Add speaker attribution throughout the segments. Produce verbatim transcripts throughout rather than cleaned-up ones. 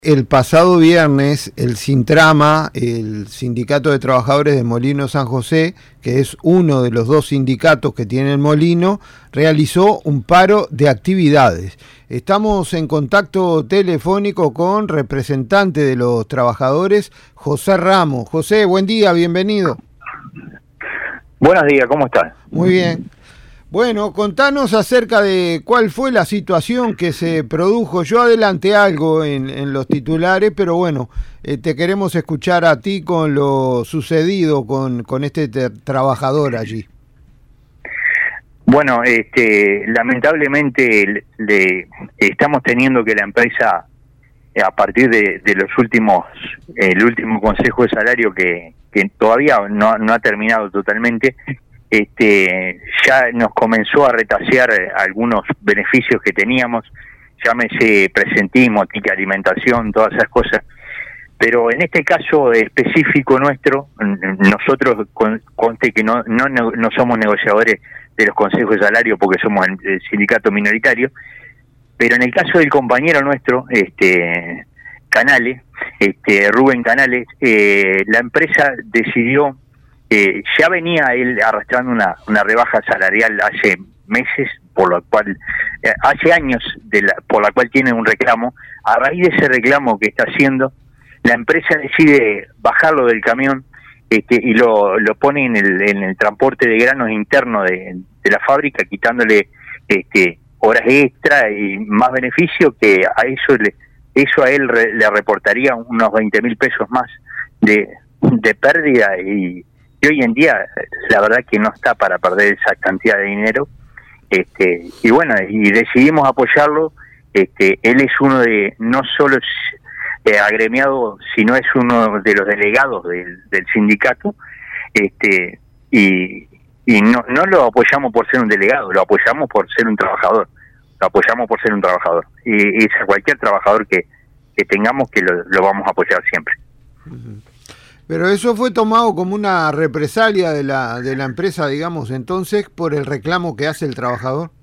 Speaker 1: El pasado viernes, el Sintrama, el Sindicato de Trabajadores de Molino San José, que es uno de los dos sindicatos que tiene el Molino, realizó un paro de actividades. Estamos en contacto telefónico con representante de los trabajadores, José Ramos. José, buen día, bienvenido.
Speaker 2: Buenos días, ¿cómo estás?
Speaker 1: Muy bien. Bueno, contanos acerca de cuál fue la situación que se produjo. Yo adelanté algo en, en los titulares, pero bueno, eh, te queremos escuchar a ti con lo sucedido con, con este te- trabajador allí.
Speaker 2: Bueno, este, lamentablemente le, le- estamos teniendo que la empresa, eh, a partir de, de los últimos, el último consejo de salario que, que todavía no, no ha terminado totalmente, este, ya nos comenzó a retasear algunos beneficios que teníamos, llámese presentismo, ticket alimentación, todas esas cosas. Pero en este caso específico nuestro, nosotros con, conste que no, no no somos negociadores de los consejos de salario porque somos el, el sindicato minoritario, pero en el caso del compañero nuestro, este Canales, este Rubén Canales, eh, la empresa decidió, eh, ya venía él arrastrando una, una rebaja salarial hace meses, por lo cual, eh, hace años, de la, por la cual tiene un reclamo. A raíz de ese reclamo que está haciendo, la empresa decide bajarlo del camión este, y lo, lo pone en el, en el transporte de granos interno de, de la fábrica, quitándole este, horas extra y más beneficio, que a eso le, eso a él re, le reportaría unos veinte mil pesos más de, de pérdida, y, y hoy en día la verdad que no está para perder esa cantidad de dinero. Este, y bueno, y decidimos apoyarlo. Este, él es uno de, no solo es eh, agremiado, sino es uno de los delegados del, del sindicato, este, y, y no, no lo apoyamos por ser un delegado, lo apoyamos por ser un trabajador, lo apoyamos por ser un trabajador, y, y es a cualquier trabajador que, que tengamos que lo, lo vamos a apoyar siempre.
Speaker 1: Uh-huh. Pero eso fue tomado como una represalia de la de la empresa, digamos, entonces, por el reclamo que hace el trabajador.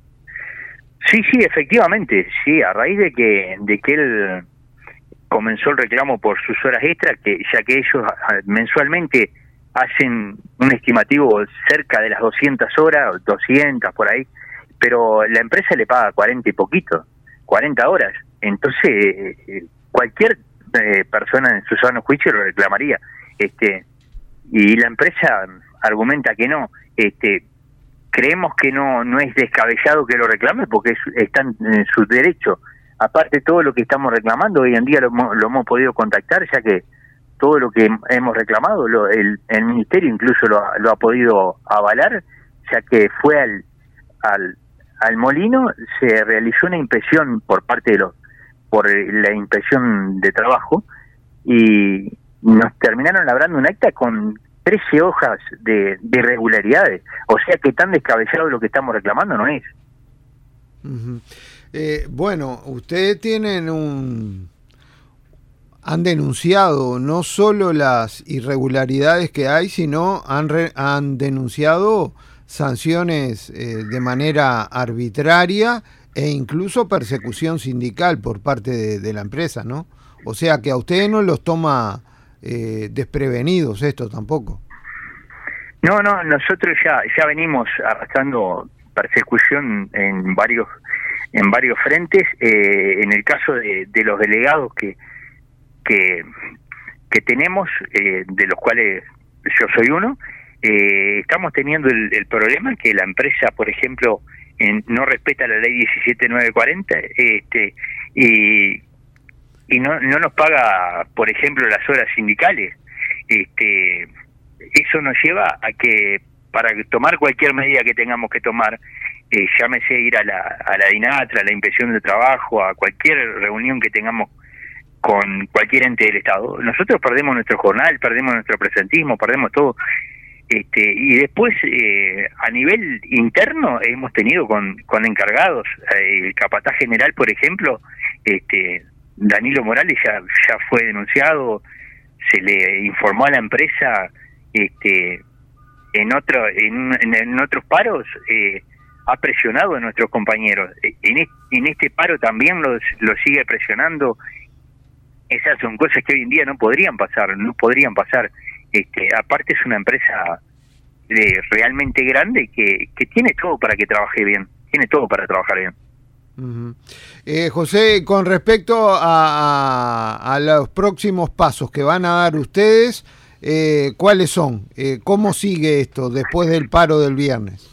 Speaker 2: Sí, sí, efectivamente, sí, a raíz de que de que él comenzó el reclamo por sus horas extras, que ya que ellos mensualmente hacen un estimativo cerca de las doscientas horas, doscientas por ahí, pero la empresa le paga cuarenta y poquito, cuarenta horas, entonces eh, cualquier eh, persona en su sano juicio lo reclamaría, este, y la empresa argumenta que no. Este, creemos que no no es descabellado que lo reclame porque es, están en su derecho. Aparte, todo lo que estamos reclamando hoy en día lo, lo hemos podido contactar, ya que todo lo que hemos reclamado, lo, el, el ministerio incluso lo, lo ha podido avalar, ya que fue al, al al molino, se realizó una inspección por parte de los por la inspección de trabajo, y nos terminaron labrando un acta con trece hojas de, de irregularidades. O sea que tan descabellado lo que estamos reclamando no es.
Speaker 1: Uh-huh. Eh, bueno, ustedes tienen un... han denunciado no solo las irregularidades que hay, sino han, re... han denunciado sanciones eh, de manera arbitraria e incluso persecución sindical por parte de, de la empresa, ¿no? O sea que a ustedes no los toma eh, desprevenidos esto tampoco.
Speaker 2: No, no, nosotros ya ya venimos arrastrando persecución en varios en varios frentes. Eh, en el caso de, de los delegados que que que tenemos, eh, de los cuales yo soy uno, eh, estamos teniendo el, el problema que la empresa, por ejemplo, en, no respeta la ley diecisiete mil novecientos cuarenta, este, y y no no nos paga, por ejemplo, las horas sindicales. Este, eso nos lleva a que para tomar cualquier medida que tengamos que tomar, eh, llámese ir a la a la DINATRA, a la inspección de trabajo, a cualquier reunión que tengamos con cualquier ente del Estado, nosotros perdemos nuestro jornal, perdemos nuestro presentismo, perdemos todo. Este, y después, eh, a nivel interno, hemos tenido con, con encargados, eh, el capataz general, por ejemplo, este, Danilo Morales ya, ya fue denunciado, se le informó a la empresa, este, en otro, en, en, en otros paros, eh, ha presionado a nuestros compañeros. En, en este paro también los, los sigue presionando, Esas son cosas que hoy en día no podrían pasar, no podrían pasar. Este, aparte es una empresa de, realmente grande que, que tiene todo para que trabaje bien, tiene todo para trabajar bien.
Speaker 1: Uh-huh. eh, José, con respecto a, a, a los próximos pasos que van a dar ustedes, eh, ¿cuáles son? Eh, ¿Cómo sigue esto después del paro del viernes?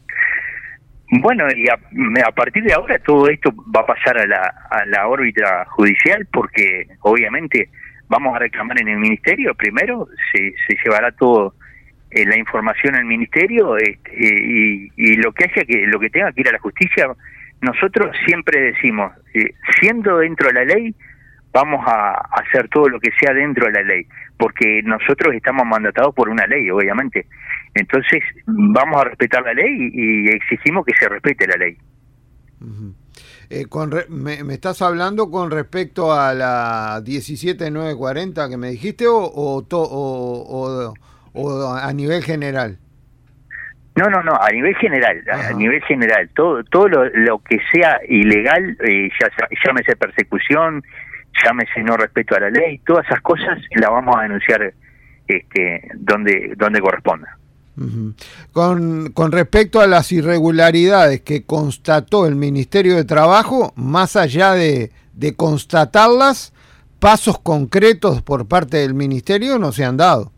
Speaker 2: Bueno, y a, a partir de ahora todo esto va a pasar a la, a la órbita judicial, porque obviamente vamos a reclamar en el ministerio. Primero se, se llevará todo eh, la información al ministerio, este, y, y lo que haya que lo que tenga que ir a la justicia. Nosotros siempre decimos, eh, siendo dentro de la ley, vamos a hacer todo lo que sea dentro de la ley, porque nosotros estamos mandatados por una ley, obviamente. Entonces vamos a respetar la ley y, y exigimos que se respete la ley.
Speaker 1: Uh-huh. eh, con re, me, ¿Me estás hablando con respecto a la diecisiete mil novecientos cuarenta que me dijiste o, o, to, o, o, o a nivel general?
Speaker 2: No, no, no, a nivel general, a, a nivel general, todo todo lo, lo que sea ilegal, eh, ya, llámese persecución, llámese no respeto a la ley, todas esas cosas las vamos a denunciar este, donde donde corresponda.
Speaker 1: Uh-huh. Con, con respecto a las irregularidades que constató el Ministerio de Trabajo, más allá de, de constatarlas, pasos concretos por parte del Ministerio no se han dado.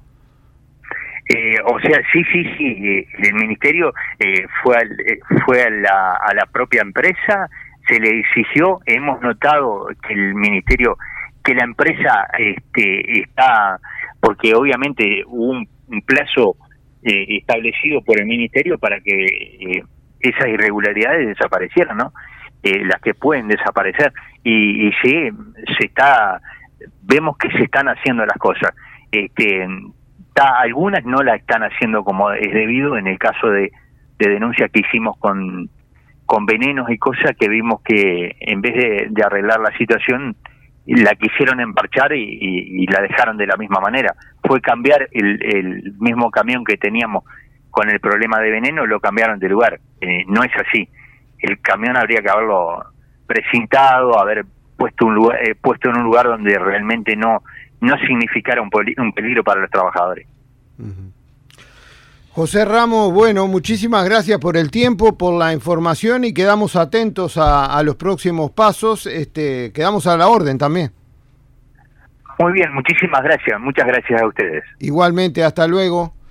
Speaker 2: Eh, o sea, sí, sí, sí, eh, el Ministerio eh, fue, al, eh, fue a, la, a la propia empresa, se le exigió, hemos notado que el Ministerio, que la empresa este, está, porque obviamente hubo un, un plazo eh, establecido por el Ministerio para que eh, esas irregularidades desaparecieran, ¿no? Eh, las que pueden desaparecer, y, y sí, se está, vemos que se están haciendo las cosas. Este, Está, algunas no la están haciendo como es debido, en el caso de, de denuncias que hicimos con, con venenos y cosas, que vimos que en vez de, de arreglar la situación la quisieron emparchar y, y, y la dejaron de la misma manera. Fue cambiar el, el mismo camión que teníamos con el problema de veneno, lo cambiaron de lugar. Eh, no es así. El camión habría que haberlo precintado, haber puesto un lugar, eh, puesto en un lugar donde realmente no no significara un, un peligro para los trabajadores.
Speaker 1: Uh-huh. José Ramos, bueno, muchísimas gracias por el tiempo, por la información, y quedamos atentos a, a los próximos pasos. Este, quedamos a la orden también.
Speaker 2: Muy bien, muchísimas gracias, muchas gracias a ustedes.
Speaker 1: Igualmente, hasta luego.